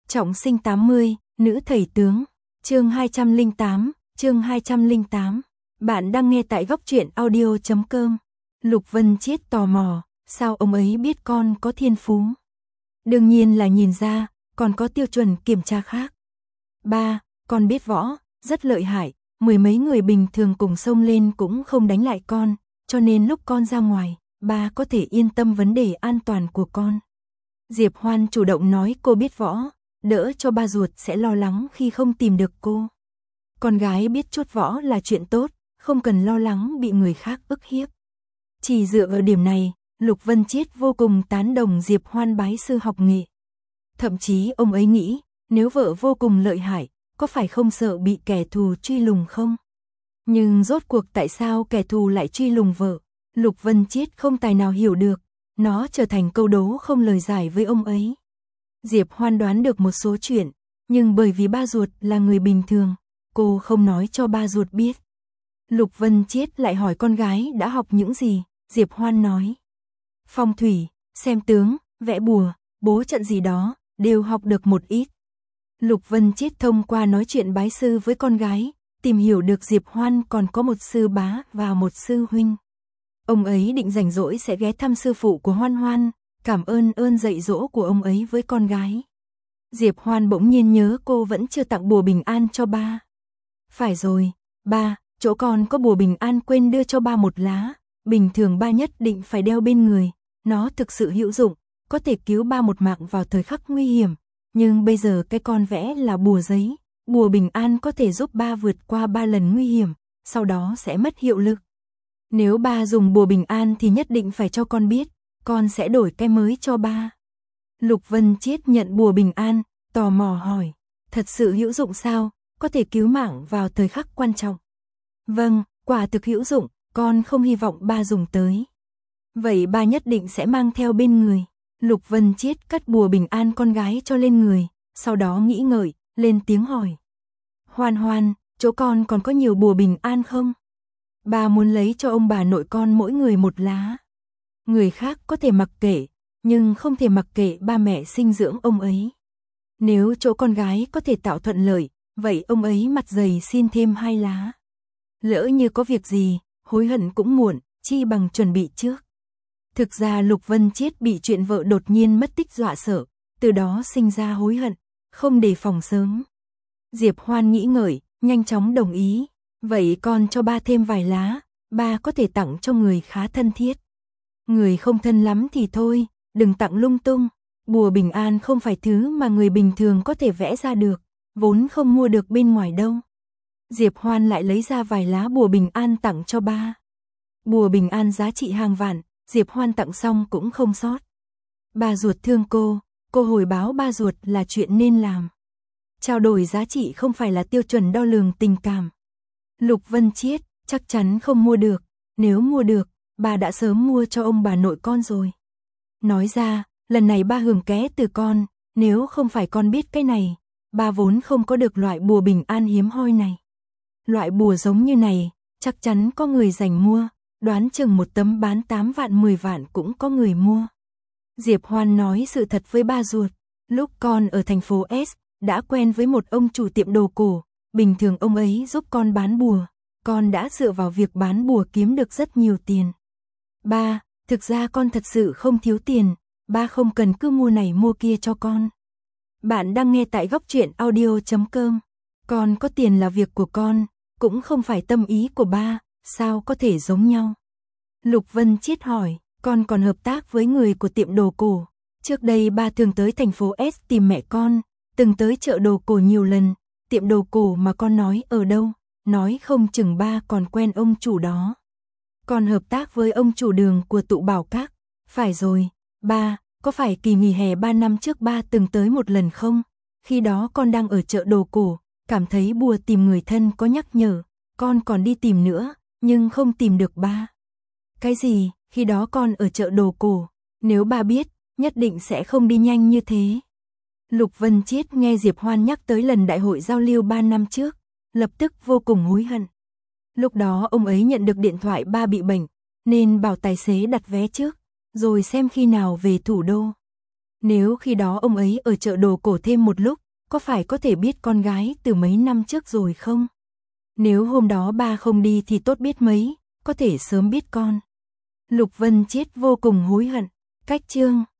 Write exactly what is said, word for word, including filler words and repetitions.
Trọng sinh tám mươi, nữ thầy tướng. Chương hai trăm lẻ tám, chương hai trăm lẻ tám. Bạn đang nghe tại góc truyện audio chấm com. Lục Vân Chiết tò mò, sao ông ấy biết con có thiên phú? Đương nhiên là nhìn ra, còn có tiêu chuẩn kiểm tra khác. Ba, con biết võ, rất lợi hại, mười mấy người bình thường cùng xông lên cũng không đánh lại con, cho nên lúc con ra ngoài, ba có thể yên tâm vấn đề an toàn của con. Diệp Hoan chủ động nói cô biết võ, đỡ cho ba ruột sẽ lo lắng khi không tìm được cô. Con gái biết chút võ là chuyện tốt, không cần lo lắng bị người khác ức hiếp. Chỉ dựa ở điểm này, Lục Vân Chiết vô cùng tán đồng Diệp Hoan bái sư học nghệ. Thậm chí ông ấy nghĩ, nếu vợ vô cùng lợi hại, có phải không sợ bị kẻ thù truy lùng không? Nhưng rốt cuộc tại sao kẻ thù lại truy lùng vợ? Lục Vân Chiết không tài nào hiểu được, nó trở thành câu đố không lời giải với ông ấy. Diệp Hoan đoán được một số chuyện, nhưng bởi vì ba ruột là người bình thường, cô không nói cho ba ruột biết. Lục Vân Chiết lại hỏi con gái đã học những gì, Diệp Hoan nói. Phong thủy, xem tướng, vẽ bùa, bố trận gì đó, đều học được một ít. Lục Vân Chiết thông qua nói chuyện bái sư với con gái, tìm hiểu được Diệp Hoan còn có một sư bá và một sư huynh. Ông ấy định rảnh rỗi sẽ ghé thăm sư phụ của Hoan Hoan, cảm ơn ơn dạy dỗ của ông ấy với con gái. Diệp Hoan bỗng nhiên nhớ cô vẫn chưa tặng bùa bình an cho ba. Phải rồi, ba, chỗ con có bùa bình an quên đưa cho ba một lá, bình thường ba nhất định phải đeo bên người, nó thực sự hữu dụng, có thể cứu ba một mạng vào thời khắc nguy hiểm, nhưng bây giờ cái con vẽ là bùa giấy, bùa bình an có thể giúp ba vượt qua ba lần nguy hiểm, sau đó sẽ mất hiệu lực. Nếu ba dùng bùa bình an thì nhất định phải cho con biết, con sẽ đổi cái mới cho ba. Lục Vân Chiết nhận bùa bình an, tò mò hỏi, thật sự hữu dụng sao, có thể cứu mạng vào thời khắc quan trọng. Vâng, quả thực hữu dụng, con không hy vọng ba dùng tới. Vậy ba nhất định sẽ mang theo bên người. Lục Vân Chiết cất bùa bình an con gái cho lên người, sau đó nghĩ ngợi, lên tiếng hỏi. Hoan Hoan, chỗ con còn có nhiều bùa bình an không? Ba muốn lấy cho ông bà nội con mỗi người một lá. Người khác có thể mặc kệ, nhưng không thể mặc kệ ba mẹ sinh dưỡng ông ấy. Nếu chỗ con gái có thể tạo thuận lợi, vậy ông ấy mặt dày xin thêm hai lá. Lỡ như có việc gì, hối hận cũng muộn, chi bằng chuẩn bị trước. Thực ra Lục Vân Chiết bị chuyện vợ đột nhiên mất tích dọa sợ, từ đó sinh ra hối hận, không đề phòng sớm. Diệp Hoan nghĩ ngợi, nhanh chóng đồng ý. Vậy con cho ba thêm vài lá, ba có thể tặng cho người khá thân thiết. Người không thân lắm thì thôi, đừng tặng lung tung. Bùa bình an không phải thứ mà người bình thường có thể vẽ ra được, vốn không mua được bên ngoài đâu. Diệp Hoan lại lấy ra vài lá bùa bình an tặng cho ba. Bùa bình an giá trị hàng vạn, Diệp Hoan tặng xong cũng không sót. Ba ruột thương cô, cô hồi báo ba ruột là chuyện nên làm. Trao đổi giá trị không phải là tiêu chuẩn đo lường tình cảm. Lục Vân Chiết, chắc chắn không mua được, nếu mua được, bà đã sớm mua cho ông bà nội con rồi. Nói ra, lần này ba hưởng ké từ con, nếu không phải con biết cái này, ba vốn không có được loại bùa bình an hiếm hoi này. Loại bùa giống như này, chắc chắn có người giành mua, đoán chừng một tấm bán tám vạn mười vạn cũng có người mua. Diệp Hoan nói sự thật với ba ruột, lúc con ở thành phố S, đã quen với một ông chủ tiệm đồ cổ, bình thường ông ấy giúp con bán bùa, con đã dựa vào việc bán bùa kiếm được rất nhiều tiền. Ba, thực ra con thật sự không thiếu tiền, ba không cần cứ mua này mua kia cho con. Bạn đang nghe tại góc truyện audio chấm com. Con có tiền là việc của con, cũng không phải tâm ý của ba, sao có thể giống nhau? Lục Vân Chiết hỏi, con còn hợp tác với người của tiệm đồ cổ. Trước đây ba thường tới thành phố S tìm mẹ con, từng tới chợ đồ cổ nhiều lần. Tiệm đồ cổ mà con nói ở đâu, nói không chừng ba còn quen ông chủ đó. Con hợp tác với ông chủ đường của tụ bảo các. Phải rồi, ba, có phải kỳ nghỉ hè ba năm trước ba từng tới một lần không? Khi đó con đang ở chợ đồ cổ, cảm thấy bùa tìm người thân có nhắc nhở, con còn đi tìm nữa, nhưng không tìm được ba. Cái gì, khi đó con ở chợ đồ cổ, nếu ba biết, nhất định sẽ không đi nhanh như thế. Lục Vân Chiết nghe Diệp Hoan nhắc tới lần đại hội giao lưu ba năm trước, lập tức vô cùng hối hận. Lúc đó ông ấy nhận được điện thoại ba bị bệnh, nên bảo tài xế đặt vé trước, rồi xem khi nào về thủ đô. Nếu khi đó ông ấy ở chợ đồ cổ thêm một lúc, có phải có thể biết con gái từ mấy năm trước rồi không? Nếu hôm đó ba không đi thì tốt biết mấy, có thể sớm biết con. Lục Vân Chiết vô cùng hối hận. Cách chương